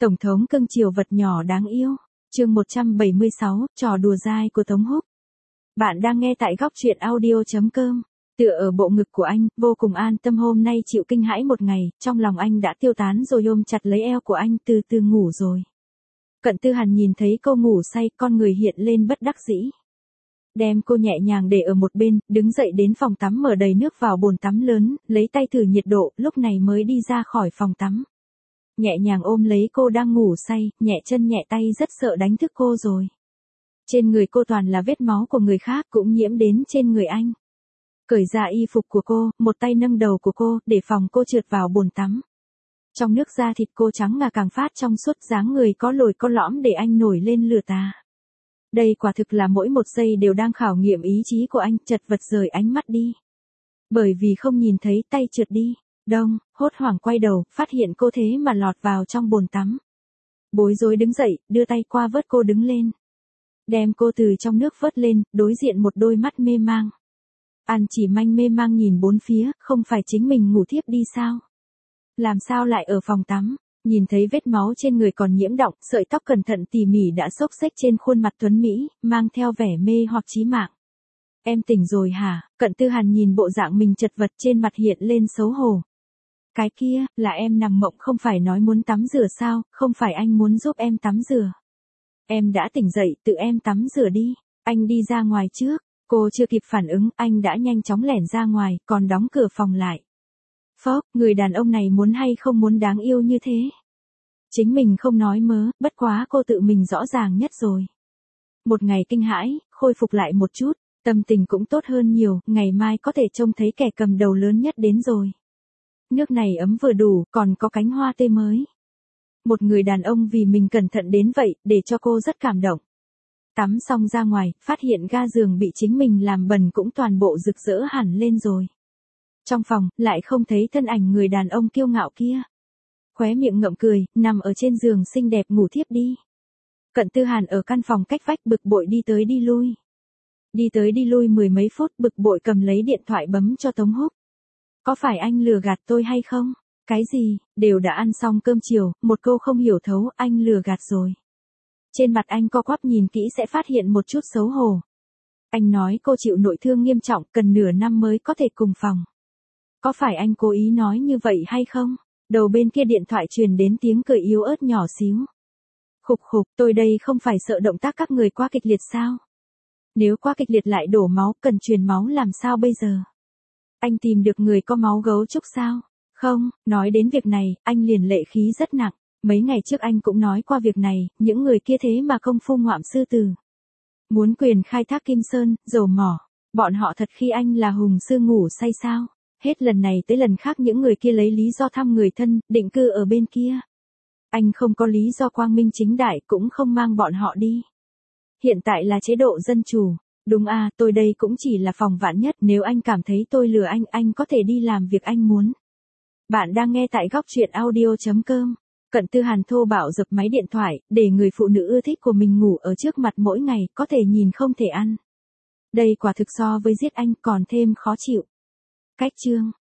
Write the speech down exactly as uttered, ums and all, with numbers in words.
Tổng thống cưng chiều vật nhỏ đáng yêu. Chương một trăm bảy mươi sáu, trò đùa dai của Tống Húc. Bạn đang nghe tại góc truyện audio chấm com. Tựa ở bộ ngực của anh, vô cùng an tâm hôm nay chịu kinh hãi một ngày, trong lòng anh đã tiêu tán rồi ôm chặt lấy eo của anh từ từ ngủ rồi. Cận Tư Hàn nhìn thấy cô ngủ say, con người hiện lên bất đắc dĩ. Đem cô nhẹ nhàng để ở một bên, đứng dậy đến phòng tắm mở đầy nước vào bồn tắm lớn, lấy tay thử nhiệt độ, lúc này mới đi ra khỏi phòng tắm. Nhẹ nhàng ôm lấy cô đang ngủ say, nhẹ chân nhẹ tay rất sợ đánh thức cô rồi. Trên người cô toàn là vết máu của người khác cũng nhiễm đến trên người anh. Cởi ra y phục của cô, một tay nâng đầu của cô, để phòng cô trượt vào bồn tắm. Trong nước da thịt cô trắng ngà càng phát trong suốt, dáng người có lồi có lõm để anh nổi lên lửa tà. Đây quả thực là mỗi một giây đều đang khảo nghiệm ý chí của anh, chật vật rời ánh mắt đi. Bởi vì không nhìn thấy tay trượt đi. Đông, hốt hoảng quay đầu, phát hiện cô thế mà lọt vào trong bồn tắm. Bối rối đứng dậy, đưa tay qua vớt cô đứng lên. Đem cô từ trong nước vớt lên, đối diện một đôi mắt mê mang. An chỉ manh mê mang nhìn bốn phía, không phải chính mình ngủ thiếp đi sao? Làm sao lại ở phòng tắm? Nhìn thấy vết máu trên người còn nhiễm đọng, sợi tóc cẩn thận tỉ mỉ đã xốc xếch trên khuôn mặt tuấn Mỹ, mang theo vẻ mê hoặc chí mạng. Em tỉnh rồi hả? Cận Tư Hàn nhìn bộ dạng mình chật vật trên mặt hiện lên xấu hổ. Cái kia, là em nằm mộng không phải nói muốn tắm rửa sao, không phải anh muốn giúp em tắm rửa. Em đã tỉnh dậy, tự em tắm rửa đi, anh đi ra ngoài trước. Cô chưa kịp phản ứng, anh đã nhanh chóng lẻn ra ngoài, còn đóng cửa phòng lại. Phốc, người đàn ông này muốn hay không muốn đáng yêu như thế. Chính mình không nói mớ, bất quá cô tự mình rõ ràng nhất rồi. Một ngày kinh hãi, khôi phục lại một chút, tâm tình cũng tốt hơn nhiều, ngày mai có thể trông thấy kẻ cầm đầu lớn nhất đến rồi. Nước này ấm vừa đủ, còn có cánh hoa tê mới. Một người đàn ông vì mình cẩn thận đến vậy, để cho cô rất cảm động. Tắm xong ra ngoài, phát hiện ga giường bị chính mình làm bẩn cũng toàn bộ rực rỡ hẳn lên rồi. Trong phòng, lại không thấy thân ảnh người đàn ông kiêu ngạo kia. Khóe miệng ngậm cười, nằm ở trên giường xinh đẹp ngủ thiếp đi. Cận Tư Hàn ở căn phòng cách vách bực bội đi tới đi lui. Đi tới đi lui mười mấy phút bực bội cầm lấy điện thoại bấm cho Tống Húc. Có phải anh lừa gạt tôi hay không? Cái gì, đều đã ăn xong cơm chiều, một câu không hiểu thấu, anh lừa gạt rồi. Trên mặt anh co quắp nhìn kỹ sẽ phát hiện một chút xấu hổ. Anh nói cô chịu nội thương nghiêm trọng, cần nửa năm mới có thể cùng phòng. Có phải anh cố ý nói như vậy hay không? Đầu bên kia điện thoại truyền đến tiếng cười yếu ớt nhỏ xíu. Khục khục, tôi đây không phải sợ động tác các người quá kịch liệt sao? Nếu quá kịch liệt lại đổ máu, cần truyền máu làm sao bây giờ? Anh tìm được người có máu gấu trúc sao? Không, nói đến việc này, anh liền lệ khí rất nặng. Mấy ngày trước anh cũng nói qua việc này, những người kia thế mà công phu ngoạm sư tử. Muốn quyền khai thác kim sơn, dầu mỏ. Bọn họ thật khi anh là hùng sư ngủ say sao? Hết lần này tới lần khác những người kia lấy lý do thăm người thân, định cư ở bên kia. Anh không có lý do quang minh chính đại cũng không mang bọn họ đi. Hiện tại là chế độ dân chủ. Đúng à, tôi đây cũng chỉ là phòng vạn nhất, nếu anh cảm thấy tôi lừa anh, anh có thể đi làm việc anh muốn. Bạn đang nghe tại góc truyện audio chấm com. Cận Tư Hàn thô bạo giật máy điện thoại, để người phụ nữ ưa thích của mình ngủ ở trước mặt mỗi ngày, có thể nhìn không thể ăn. Đây quả thực so với giết anh còn thêm khó chịu. Cách chương.